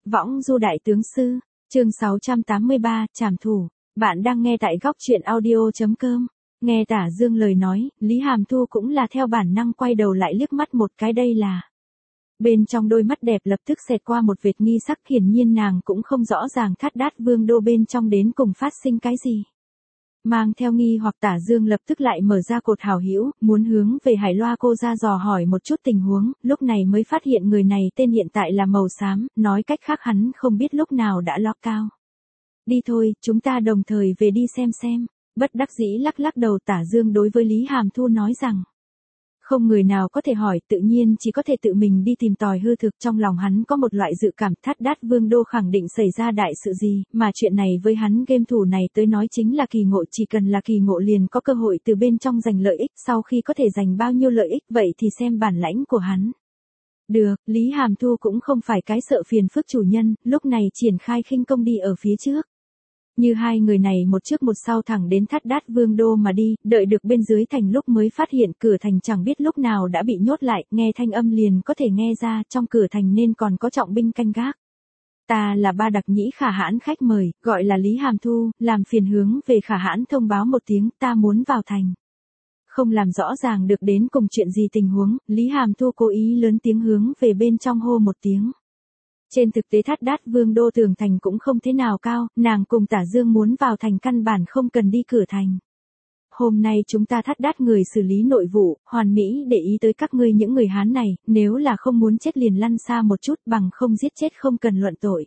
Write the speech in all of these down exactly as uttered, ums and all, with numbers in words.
Võng du đại tướng sư, chương sáu trăm tám mươi ba, trảm thủ. Bạn đang nghe tại góc truyện audio.com. Nghe Tả Dương lời nói, Lý Hàm Thu cũng là theo bản năng quay đầu lại liếc mắt một cái, đây là. Bên trong đôi mắt đẹp lập tức xẹt qua một vệt nghi sắc, hiển nhiên nàng cũng không rõ ràng Thát Đát Vương đô bên trong đến cùng phát sinh cái gì. Mang theo nghi hoặc Tả Dương lập tức lại mở ra cột hảo hữu, muốn hướng về Hải Loa cô ra dò hỏi một chút tình huống, lúc này mới phát hiện người này tên hiện tại là màu xám, nói cách khác hắn không biết lúc nào đã lót cao. Đi thôi, chúng ta đồng thời về đi xem xem. Bất đắc dĩ lắc lắc đầu, Tả Dương đối với Lý Hàm Thu nói rằng. Không người nào có thể hỏi, tự nhiên chỉ có thể tự mình đi tìm tòi hư thực. Trong lòng hắn có một loại dự cảm Thát Đát Vương đô khẳng định xảy ra đại sự gì, mà chuyện này với hắn game thủ này tới nói chính là kỳ ngộ, chỉ cần là kỳ ngộ liền có cơ hội từ bên trong giành lợi ích, sau khi có thể giành bao nhiêu lợi ích vậy thì xem bản lãnh của hắn. Được, Lý Hàm Thu cũng không phải cái sợ phiền phức chủ nhân, lúc này triển khai khinh công đi ở phía trước. Như hai người này một trước một sau thẳng đến Thát Đát Vương đô mà đi, đợi được bên dưới thành lúc mới phát hiện cửa thành chẳng biết lúc nào đã bị nhốt lại, nghe thanh âm liền có thể nghe ra trong cửa thành nên còn có trọng binh canh gác. Ta là Ba Đặc Nhĩ Khả Hãn khách mời, gọi là Lý Hàm Thu, làm phiền hướng về Khả Hãn thông báo một tiếng, ta muốn vào thành. Không làm rõ ràng được đến cùng chuyện gì tình huống, Lý Hàm Thu cố ý lớn tiếng hướng về bên trong hô một tiếng. Trên thực tế Thát Đát Vương đô tường thành cũng không thế nào cao, nàng cùng Tả Dương muốn vào thành căn bản không cần đi cửa thành. Hôm nay chúng ta Thát Đát người xử lý nội vụ, hoàn mỹ để ý tới các ngươi những người Hán này, nếu là không muốn chết liền lăn xa một chút, bằng không giết chết không cần luận tội.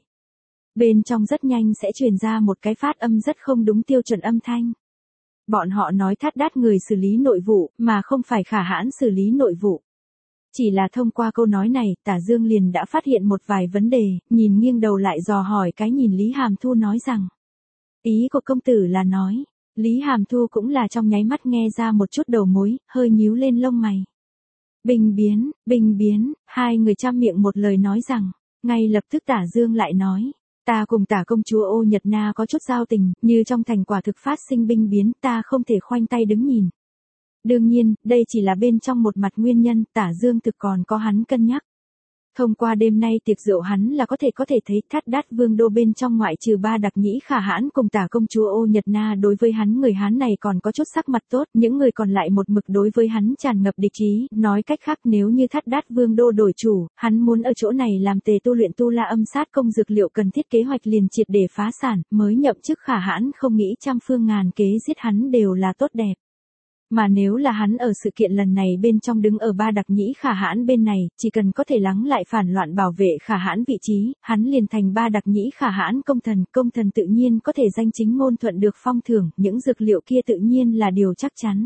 Bên trong rất nhanh sẽ truyền ra một cái phát âm rất không đúng tiêu chuẩn âm thanh. Bọn họ nói Thát Đát người xử lý nội vụ, mà không phải Khả Hãn xử lý nội vụ. Chỉ là thông qua câu nói này, Tả Dương liền đã phát hiện một vài vấn đề, nhìn nghiêng đầu lại dò hỏi cái nhìn Lý Hàm Thu nói rằng. Ý của công tử là nói, Lý Hàm Thu cũng là trong nháy mắt nghe ra một chút đầu mối, hơi nhíu lên lông mày. Bình biến, bình biến, hai người chăm miệng một lời nói rằng, ngay lập tức Tả Dương lại nói. Ta cùng Tả công chúa Ô Nhật Na có chút giao tình, như trong thành quả thực phát sinh binh biến, ta không thể khoanh tay đứng nhìn. Đương nhiên, đây chỉ là bên trong một mặt nguyên nhân, Tả Dương thực còn có hắn cân nhắc. Thông qua đêm nay tiệc rượu hắn là có thể có thể thấy Thát Đát Vương đô bên trong ngoại trừ Ba Đặc Nhĩ Khả Hãn cùng Tả công chúa Ô Nhật Na đối với hắn người Hán này còn có chút sắc mặt tốt, những người còn lại một mực đối với hắn tràn ngập địch ý, nói cách khác nếu như Thát Đát Vương đô đổi chủ, hắn muốn ở chỗ này làm tề tu luyện tu la âm sát công dược liệu cần thiết kế hoạch liền triệt để phá sản, mới nhậm chức Khả Hãn không nghĩ trăm phương ngàn kế giết hắn đều là tốt đẹp. Mà nếu là hắn ở sự kiện lần này bên trong đứng ở Ba Đặc Nhĩ Khả Hãn bên này, chỉ cần có thể lắng lại phản loạn bảo vệ Khả Hãn vị trí, hắn liền thành Ba Đặc Nhĩ Khả Hãn công thần, công thần tự nhiên có thể danh chính ngôn thuận được phong thưởng, những dược liệu kia tự nhiên là điều chắc chắn.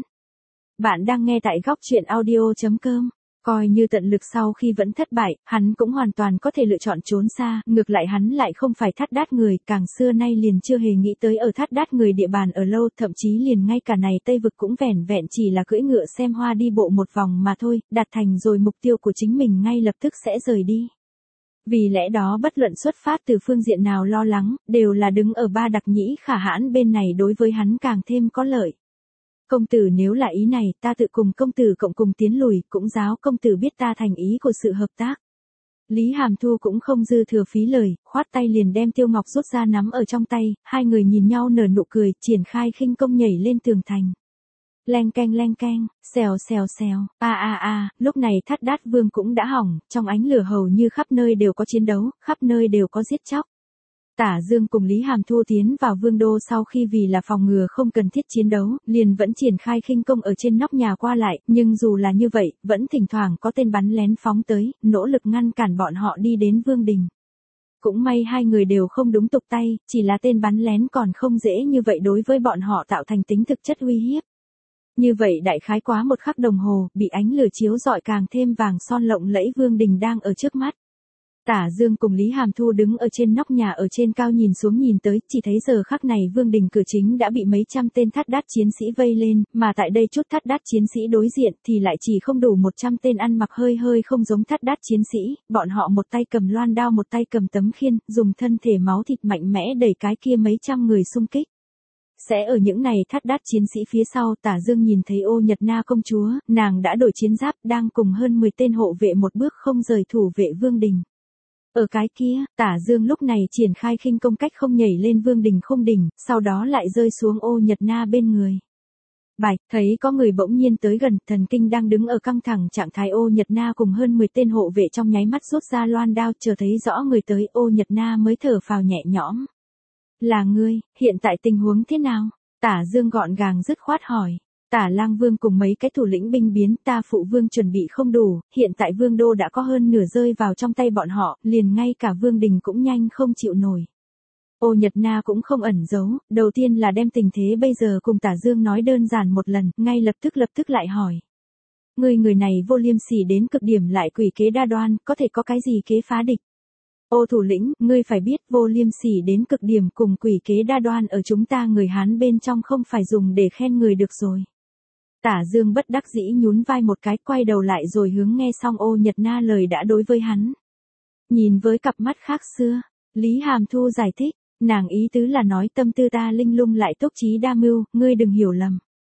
Bạn đang nghe tại góc truyện audio.com. Coi như tận lực sau khi vẫn thất bại, hắn cũng hoàn toàn có thể lựa chọn trốn xa, ngược lại hắn lại không phải Thát Đát người, càng xưa nay liền chưa hề nghĩ tới ở Thát Đát người địa bàn ở lâu, thậm chí liền ngay cả này Tây vực cũng vẻn vẹn chỉ là cưỡi ngựa xem hoa đi bộ một vòng mà thôi, đạt thành rồi mục tiêu của chính mình ngay lập tức sẽ rời đi. Vì lẽ đó bất luận xuất phát từ phương diện nào lo lắng, đều là đứng ở Ba Đặc Nhĩ Khả Hãn bên này đối với hắn càng thêm có lợi. Công tử nếu là ý này, ta tự cùng công tử cộng cùng tiến lùi, cũng giáo công tử biết ta thành ý của sự hợp tác. Lý Hàm Thu cũng không dư thừa phí lời, khoát tay liền đem Tiêu Ngọc rút ra nắm ở trong tay, hai người nhìn nhau nở nụ cười, triển khai khinh công nhảy lên tường thành. Leng keng leng keng, xèo xèo xèo, a a a, lúc này Thát Đát Vương cũng đã hỏng, trong ánh lửa hầu như khắp nơi đều có chiến đấu, khắp nơi đều có giết chóc. Tả Dương cùng Lý Hàm Thu tiến vào vương đô sau khi vì là phòng ngừa không cần thiết chiến đấu, liền vẫn triển khai khinh công ở trên nóc nhà qua lại, nhưng dù là như vậy, vẫn thỉnh thoảng có tên bắn lén phóng tới, nỗ lực ngăn cản bọn họ đi đến vương đình. Cũng may hai người đều không đúng tục tay, chỉ là tên bắn lén còn không dễ như vậy đối với bọn họ tạo thành tính thực chất uy hiếp. Như vậy đại khái quá một khắc đồng hồ, bị ánh lửa chiếu rọi càng thêm vàng son lộng lẫy vương đình đang ở trước mắt. Tả Dương cùng Lý Hàm Thu đứng ở trên nóc nhà ở trên cao nhìn xuống nhìn tới, chỉ thấy giờ khắc này vương đình cửa chính đã bị mấy trăm tên Thát Đát chiến sĩ vây lên, mà tại đây chút Thát Đát chiến sĩ đối diện thì lại chỉ không đủ một trăm tên ăn mặc hơi hơi không giống Thát Đát chiến sĩ, bọn họ một tay cầm loan đao một tay cầm tấm khiên, dùng thân thể máu thịt mạnh mẽ đẩy cái kia mấy trăm người xung kích. Sẽ ở những này Thát Đát chiến sĩ phía sau, Tả Dương nhìn thấy Ô Nhật Na công chúa, nàng đã đổi chiến giáp, đang cùng hơn mười tên hộ vệ một bước không rời thủ vệ vương đình. Ở cái kia, Tả Dương lúc này triển khai khinh công cách không nhảy lên Vương Đình khung đỉnh, sau đó lại rơi xuống Ô Nhật Na bên người. Bạch, thấy có người bỗng nhiên tới gần, thần kinh đang đứng ở căng thẳng trạng thái Ô Nhật Na cùng hơn mười tên hộ vệ trong nháy mắt rút ra loan đao, chờ thấy rõ người tới, Ô Nhật Na mới thở phào nhẹ nhõm. Là ngươi, hiện tại tình huống thế nào? Tả Dương gọn gàng dứt khoát hỏi. Tả Lang Vương cùng mấy cái thủ lĩnh binh biến, ta phụ vương chuẩn bị không đủ, hiện tại vương đô đã có hơn nửa rơi vào trong tay bọn họ, liền ngay cả Vương Đình cũng nhanh không chịu nổi. Ô Nhật Na cũng không ẩn giấu, đầu tiên là đem tình thế bây giờ cùng Tả Dương nói đơn giản một lần, ngay lập tức lập tức lại hỏi. Ngươi người này vô liêm sỉ đến cực điểm lại quỷ kế đa đoan, có thể có cái gì kế phá địch? Ô thủ lĩnh, ngươi phải biết vô liêm sỉ đến cực điểm cùng quỷ kế đa đoan ở chúng ta người Hán bên trong không phải dùng để khen người được rồi. Tả Dương bất đắc dĩ nhún vai một cái, quay đầu lại rồi hướng nghe xong Ô Nhật Na lời đã đối với hắn. Nhìn với cặp mắt khác xưa, Lý Hàm Thu giải thích, nàng ý tứ là nói tâm tư ta linh lung lại túc trí đa mưu, ngươi đừng hiểu lầm.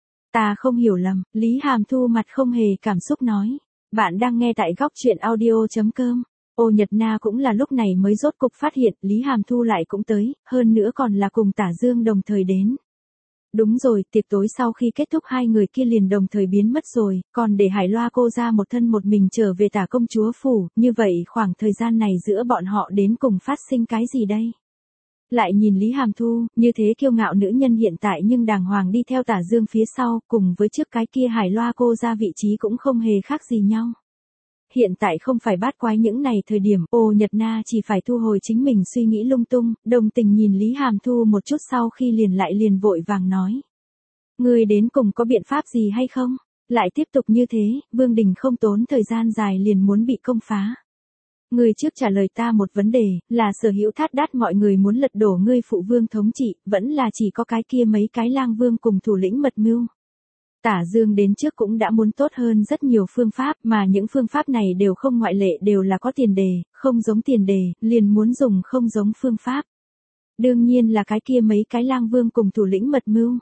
Ta không hiểu lầm, Lý Hàm Thu mặt không hề cảm xúc nói. Bạn đang nghe tại góc truyện audio chấm com. Ô Nhật Na cũng là lúc này mới rốt cục phát hiện Lý Hàm Thu lại cũng tới, hơn nữa còn là cùng Tả Dương đồng thời đến. Đúng rồi, tiệc tối sau khi kết thúc hai người kia liền đồng thời biến mất rồi, còn để Hải Loa cô ra một thân một mình trở về Tả công chúa phủ, như vậy khoảng thời gian này giữa bọn họ đến cùng phát sinh cái gì đây? Lại nhìn Lý Hàm Thu, như thế kiêu ngạo nữ nhân hiện tại nhưng đàng hoàng đi theo Tả Dương phía sau, cùng với trước cái kia Hải Loa cô ra vị trí cũng không hề khác gì nhau. Hiện tại không phải bát quái những này thời điểm, Ô Nhật Na chỉ phải thu hồi chính mình suy nghĩ lung tung, đồng tình nhìn Lý Hàm Thu một chút sau khi liền lại liền vội vàng nói. Ngươi đến cùng có biện pháp gì hay không? Lại tiếp tục như thế, Vương Đình không tốn thời gian dài liền muốn bị công phá. Ngươi trước trả lời ta một vấn đề, là sở hữu thát đát mọi người muốn lật đổ ngươi phụ vương thống trị, vẫn là chỉ có cái kia mấy cái lang vương cùng thủ lĩnh mật mưu. Tả Dương đến trước cũng đã muốn tốt hơn rất nhiều phương pháp, mà những phương pháp này đều không ngoại lệ, đều là có tiền đề, không giống tiền đề, liền muốn dùng không giống phương pháp. Đương nhiên là cái kia mấy cái lang vương cùng thủ lĩnh mật mưu.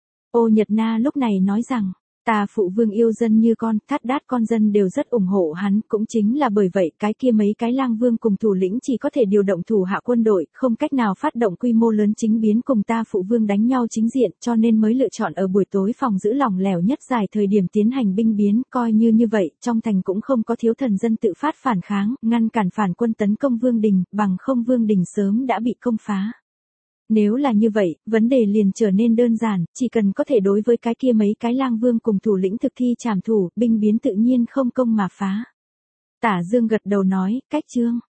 Ô Nhật Na lúc này nói rằng, ta phụ vương yêu dân như con, thát đát con dân đều rất ủng hộ hắn, cũng chính là bởi vậy cái kia mấy cái lang vương cùng thủ lĩnh chỉ có thể điều động thủ hạ quân đội, không cách nào phát động quy mô lớn chính biến cùng ta phụ vương đánh nhau chính diện, cho nên mới lựa chọn ở buổi tối phòng giữ lỏng lẻo nhất dài thời điểm tiến hành binh biến, coi như như vậy, trong thành cũng không có thiếu thần dân tự phát phản kháng, ngăn cản phản quân tấn công Vương Đình, bằng không Vương Đình sớm đã bị công phá. Nếu là như vậy, vấn đề liền trở nên đơn giản, chỉ cần có thể đối với cái kia mấy cái lang vương cùng thủ lĩnh thực thi trảm thủ, binh biến tự nhiên không công mà phá. Tả Dương gật đầu nói, cách chương.